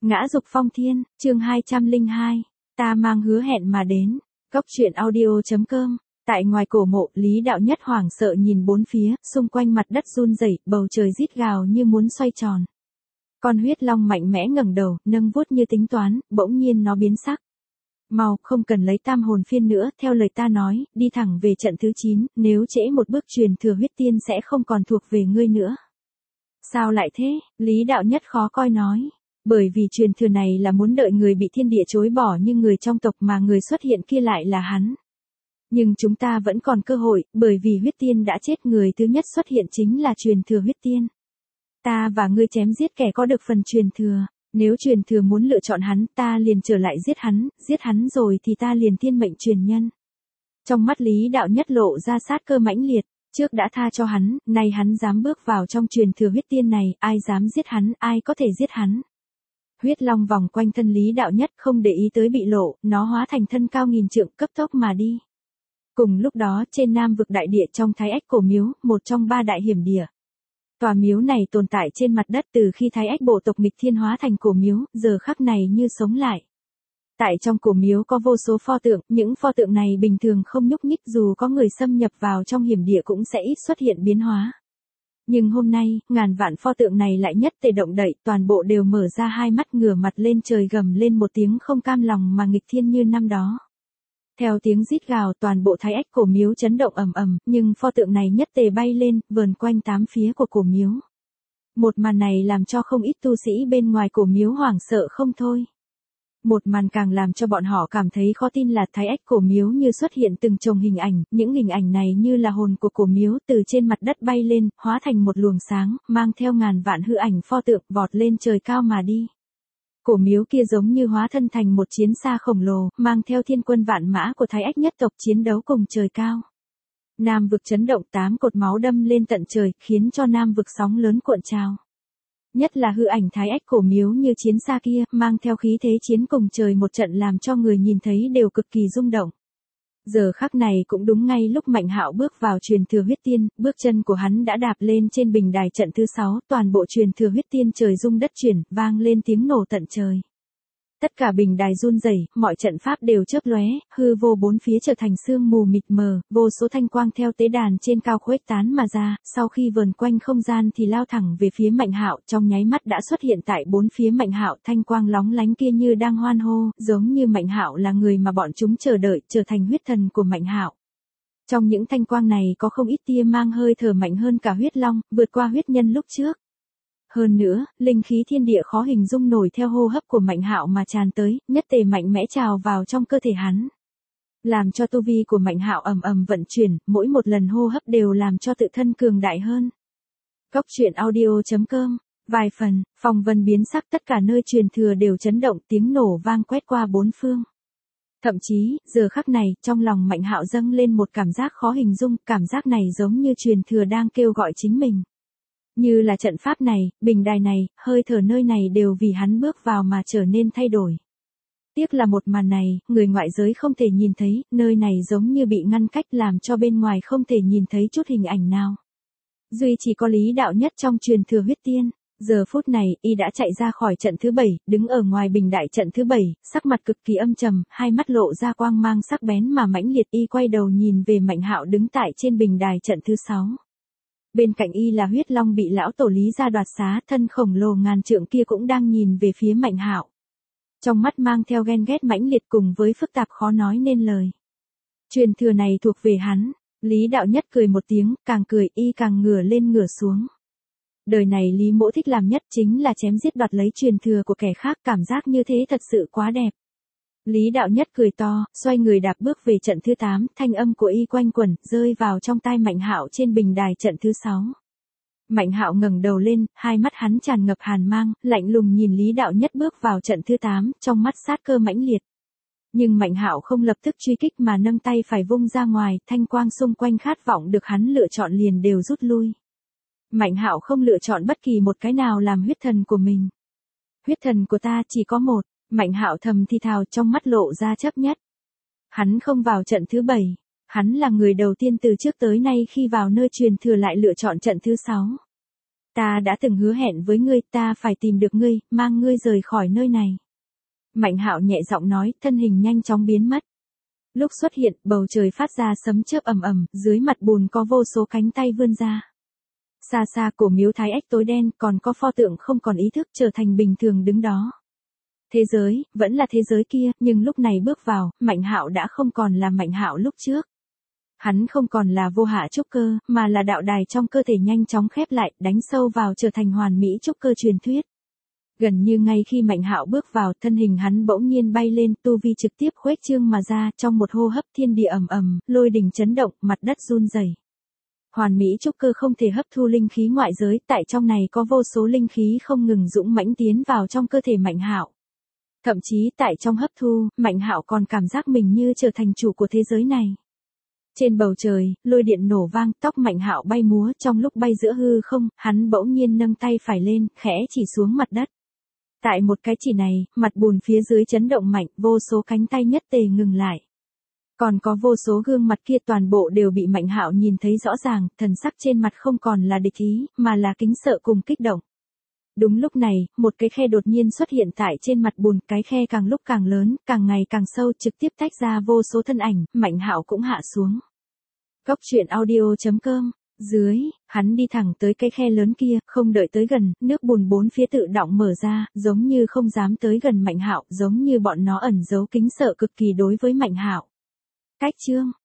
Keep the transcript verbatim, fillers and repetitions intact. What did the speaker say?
Ngã dục phong thiên, chương hai trăm lẻ hai, ta mang hứa hẹn mà đến. Cốc truyện audio.com. Tại ngoài cổ mộ, Lý Đạo Nhất hoảng sợ nhìn bốn phía, xung quanh mặt đất run rẩy, bầu trời rít gào như muốn xoay tròn. Con huyết long mạnh mẽ ngẩng đầu, nâng vuốt như tính toán, bỗng nhiên nó biến sắc. Mau, không cần lấy tam hồn phiên nữa, theo lời ta nói, đi thẳng về trận thứ chín, nếu trễ một bước truyền thừa huyết tiên sẽ không còn thuộc về ngươi nữa. Sao lại thế? Lý Đạo Nhất khó coi nói. Bởi vì truyền thừa này là muốn đợi người bị thiên địa chối bỏ như người trong tộc mà người xuất hiện kia lại là hắn. Nhưng chúng ta vẫn còn cơ hội, bởi vì huyết tiên đã chết, người thứ nhất xuất hiện chính là truyền thừa huyết tiên. Ta và ngươi chém giết kẻ có được phần truyền thừa, nếu truyền thừa muốn lựa chọn hắn, ta liền trở lại giết hắn, giết hắn rồi thì ta liền thiên mệnh truyền nhân. Trong mắt Lý Đạo Nhất lộ ra sát cơ mãnh liệt, trước đã tha cho hắn, nay hắn dám bước vào trong truyền thừa huyết tiên này, ai dám giết hắn, ai có thể giết hắn. Huyết long vòng quanh thân Lý Đạo Nhất không để ý tới bị lộ, nó hóa thành thân cao nghìn trượng cấp tốc mà đi. Cùng lúc đó trên Nam vực đại địa trong Thái Ách cổ miếu, một trong ba đại hiểm địa. Tòa miếu này tồn tại trên mặt đất từ khi Thái Ách bộ tộc nghịch thiên hóa thành cổ miếu, giờ khắc này như sống lại. Tại trong cổ miếu có vô số pho tượng, những pho tượng này bình thường không nhúc nhích, dù có người xâm nhập vào trong hiểm địa cũng sẽ ít xuất hiện biến hóa. Nhưng hôm nay, ngàn vạn pho tượng này lại nhất tề động đậy, toàn bộ đều mở ra hai mắt ngửa mặt lên trời gầm lên một tiếng không cam lòng mà nghịch thiên như năm đó. Theo tiếng rít gào, toàn bộ Thái Ách cổ miếu chấn động ầm ầm, nhưng pho tượng này nhất tề bay lên, vờn quanh tám phía của cổ miếu. Một màn này làm cho không ít tu sĩ bên ngoài cổ miếu hoảng sợ không thôi. Một màn càng làm cho bọn họ cảm thấy khó tin là Thái Ách cổ miếu như xuất hiện từng chồng hình ảnh, những hình ảnh này như là hồn của cổ miếu từ trên mặt đất bay lên, hóa thành một luồng sáng, mang theo ngàn vạn hư ảnh pho tượng vọt lên trời cao mà đi. Cổ miếu kia giống như hóa thân thành một chiến xa khổng lồ, mang theo thiên quân vạn mã của Thái Ách nhất tộc chiến đấu cùng trời cao. Nam vực chấn động, tám cột máu đâm lên tận trời, khiến cho Nam vực sóng lớn cuộn trào. Nhất là hư ảnh Thái Ách cổ miếu như chiến xa kia, mang theo khí thế chiến cùng trời một trận làm cho người nhìn thấy đều cực kỳ rung động. Giờ khắc này cũng đúng ngay lúc Mạnh Hạo bước vào truyền thừa huyết tiên, bước chân của hắn đã đạp lên trên bình đài trận thứ sáu, toàn bộ truyền thừa huyết tiên trời rung đất chuyển, vang lên tiếng nổ tận trời. Tất cả bình đài run rẩy, mọi trận pháp đều chớp lóe, hư vô bốn phía trở thành sương mù mịt mờ, vô số thanh quang theo tế đàn trên cao khuếch tán mà ra, sau khi vờn quanh không gian thì lao thẳng về phía Mạnh Hạo, trong nháy mắt đã xuất hiện tại bốn phía Mạnh Hạo, thanh quang lóng lánh kia như đang hoan hô, giống như Mạnh Hạo là người mà bọn chúng chờ đợi, trở thành huyết thần của Mạnh Hạo. Trong những thanh quang này có không ít tia mang hơi thở mạnh hơn cả huyết long, vượt qua huyết nhân lúc trước. Hơn nữa, linh khí thiên địa khó hình dung nổi theo hô hấp của Mạnh Hạo mà tràn tới, nhất tề mạnh mẽ trào vào trong cơ thể hắn. Làm cho tu vi của Mạnh Hạo ầm ầm vận chuyển, mỗi một lần hô hấp đều làm cho tự thân cường đại hơn. Cốc truyện audio.com. Vài phần, phong vân biến sắc, tất cả nơi truyền thừa đều chấn động, tiếng nổ vang quét qua bốn phương. Thậm chí, giờ khắc này, trong lòng Mạnh Hạo dâng lên một cảm giác khó hình dung, cảm giác này giống như truyền thừa đang kêu gọi chính mình. Như là trận pháp này, bình đài này, hơi thở nơi này đều vì hắn bước vào mà trở nên thay đổi. Tiếc là một màn này, người ngoại giới không thể nhìn thấy, nơi này giống như bị ngăn cách làm cho bên ngoài không thể nhìn thấy chút hình ảnh nào. Duy chỉ có Lý Đạo Nhất trong truyền thừa huyết tiên, giờ phút này, y đã chạy ra khỏi trận thứ bảy, đứng ở ngoài bình đại trận thứ bảy, sắc mặt cực kỳ âm trầm, hai mắt lộ ra quang mang sắc bén mà mãnh liệt, y quay đầu nhìn về Mạnh Hạo đứng tại trên bình đài trận thứ sáu. Bên cạnh y là huyết long bị lão tổ Lý ra đoạt xá, thân khổng lồ ngàn trượng kia cũng đang nhìn về phía Mạnh Hạo. Trong mắt mang theo ghen ghét mãnh liệt cùng với phức tạp khó nói nên lời. Truyền thừa này thuộc về hắn. Lý Đạo Nhất cười một tiếng, càng cười y càng ngửa lên ngửa xuống. Đời này Lý Mỗ thích làm nhất chính là chém giết đoạt lấy truyền thừa của kẻ khác, cảm giác như thế thật sự quá đẹp. Lý Đạo Nhất cười to, xoay người đạp bước về trận thứ tám, thanh âm của y quanh quẩn, rơi vào trong tai Mạnh Hạo trên bình đài trận thứ sáu. Mạnh Hạo ngẩng đầu lên, hai mắt hắn tràn ngập hàn mang, lạnh lùng nhìn Lý Đạo Nhất bước vào trận thứ tám, trong mắt sát cơ mãnh liệt. Nhưng Mạnh Hạo không lập tức truy kích mà nâng tay phải vung ra ngoài, thanh quang xung quanh khát vọng được hắn lựa chọn liền đều rút lui. Mạnh Hạo không lựa chọn bất kỳ một cái nào làm huyết thần của mình. Huyết thần của ta chỉ có một. Mạnh Hạo thầm thì thào, trong mắt lộ ra chấp nhất. Hắn không vào trận thứ bảy, hắn là người đầu tiên từ trước tới nay khi vào nơi truyền thừa lại lựa chọn trận thứ sáu. Ta đã từng hứa hẹn với ngươi, ta phải tìm được ngươi, mang ngươi rời khỏi nơi này. Mạnh Hạo nhẹ giọng nói, thân hình nhanh chóng biến mất. Lúc xuất hiện, bầu trời phát ra sấm chớp ầm ầm, dưới mặt bùn có vô số cánh tay vươn ra. Xa xa cổ miếu Thái Ách tối đen, còn có pho tượng không còn ý thức trở thành bình thường đứng đó. Thế giới, vẫn là thế giới kia, nhưng lúc này bước vào, Mạnh Hạo đã không còn là Mạnh Hạo lúc trước. Hắn không còn là vô hạ trúc cơ, mà là đạo đài trong cơ thể nhanh chóng khép lại, đánh sâu vào trở thành hoàn mỹ trúc cơ truyền thuyết. Gần như ngay khi Mạnh Hạo bước vào, thân hình hắn bỗng nhiên bay lên, tu vi trực tiếp khuếch trương mà ra, trong một hô hấp thiên địa ầm ầm, lôi đình chấn động, mặt đất run rẩy. Hoàn mỹ trúc cơ không thể hấp thu linh khí ngoại giới, tại trong này có vô số linh khí không ngừng dũng mãnh tiến vào trong cơ thể Mạnh Hạo. Thậm chí tại trong hấp thu, Mạnh Hạo còn cảm giác mình như trở thành chủ của thế giới này. Trên bầu trời, lôi điện nổ vang, tóc Mạnh Hạo bay múa, trong lúc bay giữa hư không, hắn bỗng nhiên nâng tay phải lên, khẽ chỉ xuống mặt đất. Tại một cái chỉ này, mặt bùn phía dưới chấn động mạnh, vô số cánh tay nhất tề ngừng lại. Còn có vô số gương mặt kia toàn bộ đều bị Mạnh Hạo nhìn thấy rõ ràng, thần sắc trên mặt không còn là địch ý, mà là kính sợ cùng kích động. Đúng lúc này, một cái khe đột nhiên xuất hiện tại trên mặt bùn, cái khe càng lúc càng lớn, càng ngày càng sâu, trực tiếp tách ra vô số thân ảnh, Mạnh Hạo cũng hạ xuống. Góc truyện audio chấm com. Dưới, hắn đi thẳng tới cái khe lớn kia, không đợi tới gần, nước bùn bốn phía tự động mở ra, giống như không dám tới gần Mạnh Hạo, giống như bọn nó ẩn giấu kính sợ cực kỳ đối với Mạnh Hạo. Cách chương